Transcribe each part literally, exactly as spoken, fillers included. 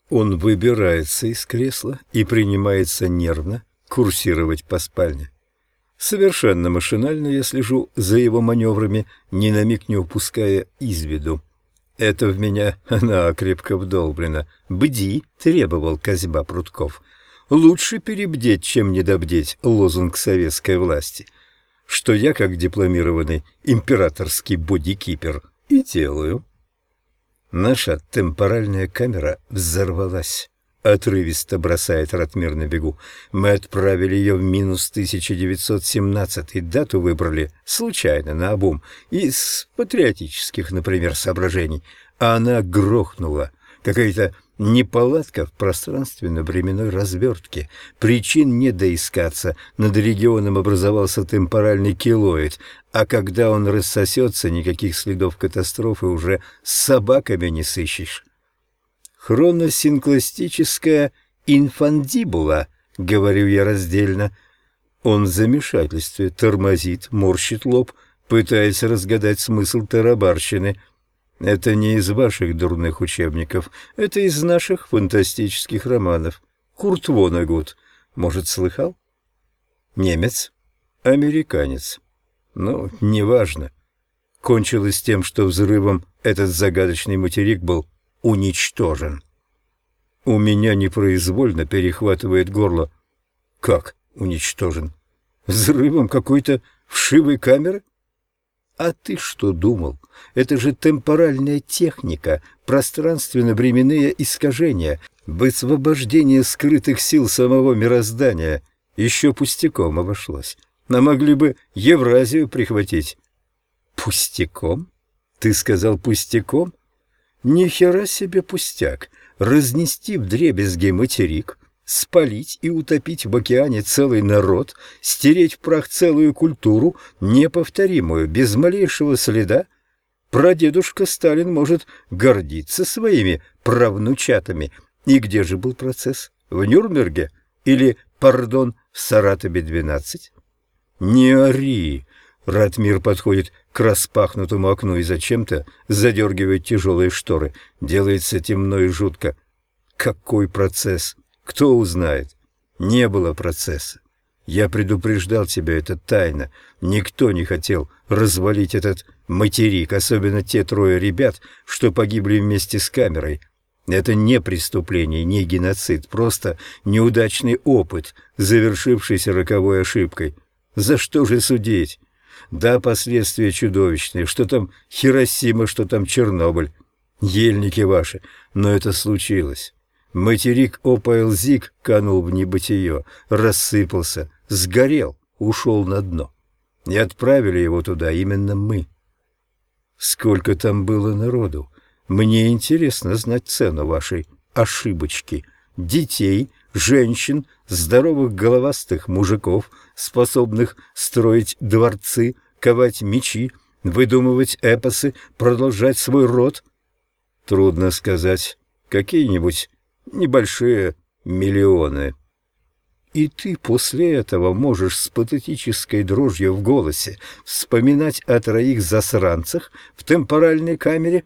Он выбирается из кресла и принимается нервно курсировать по спальне. Совершенно машинально я слежу за его маневрами, ни на миг не упуская из виду. Это в меня она крепко вдолблена. «Бди», — требовал Козьба Прутков. «Лучше перебдеть, чем недобдеть» — лозунг советской власти. Что я, как дипломированный императорский бодикипер, и делаю. Наша темпоральная камера взорвалась. Отрывисто бросает Ратмир на бегу. Мы отправили ее в минус тысяча девятьсот семнадцатый. Дату выбрали случайно, наобум, из патриотических, например, соображений. А она грохнула. Какая-то неполадка в пространственно-временной развертке. Причин не доискаться. Над регионом образовался темпоральный килоид, а когда он рассосется, никаких следов катастрофы уже с собаками не сыщешь. Хроносинкластическая инфандибула, говорю я раздельно. Он в замешательстве, тормозит, морщит лоб, пытаясь разгадать смысл тарабарщины. Это не из ваших дурных учебников, это из наших фантастических романов. Курт Воннегут, может, слыхал? Немец? Американец. Ну, неважно. Кончилось тем, что взрывом этот загадочный материк был уничтожен. У меня непроизвольно перехватывает горло. Как уничтожен? Взрывом какой-то вшивой камеры? А ты что думал? Это же темпоральная техника, пространственно-временные искажения, высвобождение скрытых сил самого мироздания. Еще пустяком обошлось. Но могли бы Евразию прихватить. Пустяком? Ты сказал пустяком? Ни хера себе пустяк. Разнести вдребезги материк, спалить и утопить в океане целый народ, стереть в прах целую культуру, неповторимую, без малейшего следа. Прадедушка Сталин может гордиться своими правнучатами. И где же был процесс? В Нюрнберге? Или, пардон, в Саратове-двенадцать? Не ори! Ратмир подходит к распахнутому окну и зачем-то задергивает тяжелые шторы. Делается темно и жутко. Какой процесс? Кто узнает? Не было процесса. Я предупреждал тебя, это тайна. Никто не хотел развалить этот материк, особенно те трое ребят, что погибли вместе с камерой. Это не преступление, не геноцид, просто неудачный опыт, завершившийся роковой ошибкой. За что же судить? Да, последствия чудовищные, что там Хиросима, что там Чернобыль. Ельники ваши, но это случилось. Материк Опайлзик канул в небытие, рассыпался, сгорел, ушел на дно. И отправили его туда именно мы. Сколько там было народу? Мне интересно знать цену вашей ошибочки. Детей, женщин, здоровых головастых мужиков, способных строить дворцы, ковать мечи, выдумывать эпосы, продолжать свой род. Трудно сказать, какие-нибудь небольшие миллионы. И ты после этого можешь с патетической дрожью в голосе вспоминать о троих засранцах в темпоральной камере?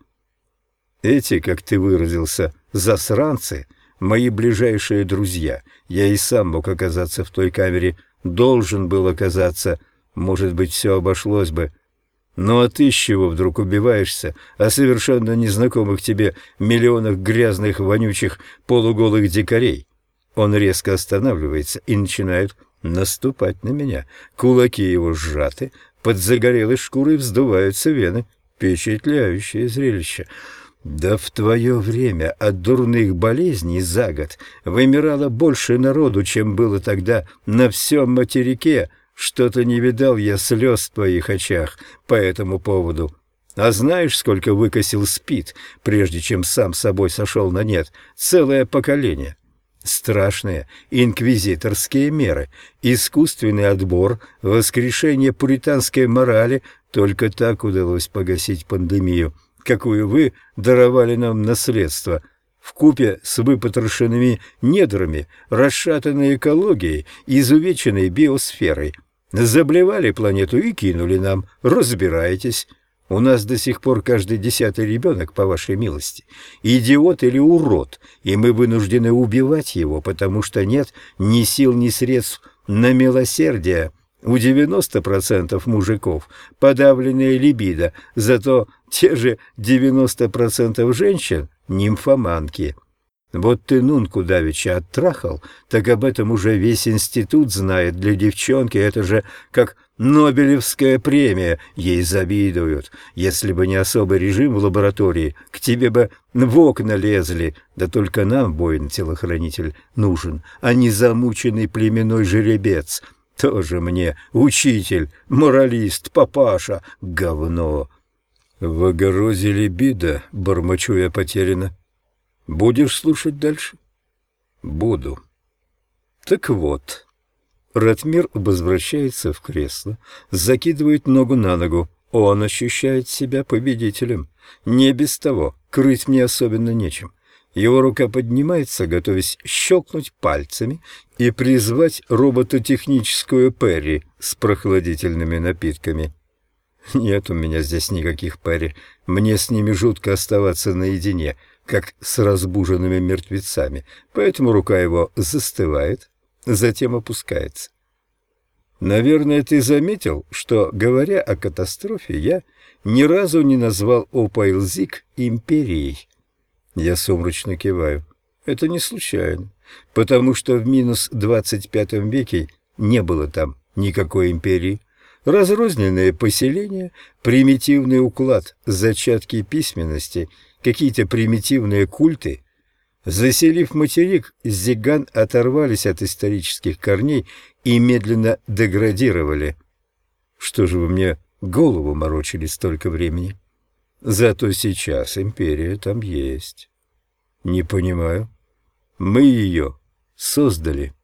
Эти, как ты выразился, засранцы — мои ближайшие друзья. Я и сам мог оказаться в той камере, должен был оказаться. Может быть, все обошлось бы. Ну а ты с чего вдруг убиваешься о совершенно незнакомых тебе миллионах грязных, вонючих, полуголых дикарей? Он резко останавливается и начинает наступать на меня. Кулаки его сжаты, под загорелой шкурой вздуваются вены. Впечатляющее зрелище. Да в твое время от дурных болезней за год вымирало больше народу, чем было тогда на всем материке. Что-то не видал я слез в твоих очах по этому поводу. А знаешь, сколько выкосил СПИД, прежде чем сам собой сошел на нет? Целое поколение. Страшные инквизиторские меры, искусственный отбор, воскрешение пуританской морали. Только так удалось погасить пандемию, какую вы даровали нам наследство, вкупе с выпотрошенными недрами, расшатанной экологией, изувеченной биосферой. Заблевали планету и кинули нам, разбирайтесь. У нас до сих пор каждый десятый ребенок, по вашей милости, идиот или урод, и мы вынуждены убивать его, потому что нет ни сил, ни средств на милосердие. У девяноста процентов мужиков подавленная либидо, зато те же девяносто процентов женщин – нимфоманки. Вот ты Нунку давеча оттрахал, так об этом уже весь институт знает. Для девчонки это же как Нобелевская премия, ей завидуют. Если бы не особый режим в лаборатории, к тебе бы в окна лезли. Да только нам воин-телохранитель нужен, а не замученный племенной жеребец. Тоже мне учитель, моралист, папаша, говно. В огороде либидо, бормочу я потерянно. Будешь слушать дальше? Буду. Так вот. Ратмир возвращается в кресло, закидывает ногу на ногу. Он ощущает себя победителем. Не без того, крыть мне особенно нечем. Его рука поднимается, готовясь щелкнуть пальцами и призвать робототехническую Перри с прохладительными напитками. Нет у меня здесь никаких Перри. Мне с ними жутко оставаться наедине, как с разбуженными мертвецами, поэтому рука его застывает, затем опускается. Наверное, ты заметил, что, говоря о катастрофе, я ни разу не назвал Опайлзик империей. Я сумрачно киваю. Это не случайно, потому что в минус двадцать пятом веке не было там никакой империи. Разрозненные поселения, примитивный уклад, зачатки письменности, какие-то примитивные культы. Заселив материк, зиган оторвались от исторических корней и медленно деградировали. Что же вы мне голову морочили столько времени? Зато сейчас империя там есть. Не понимаю. Мы ее создали.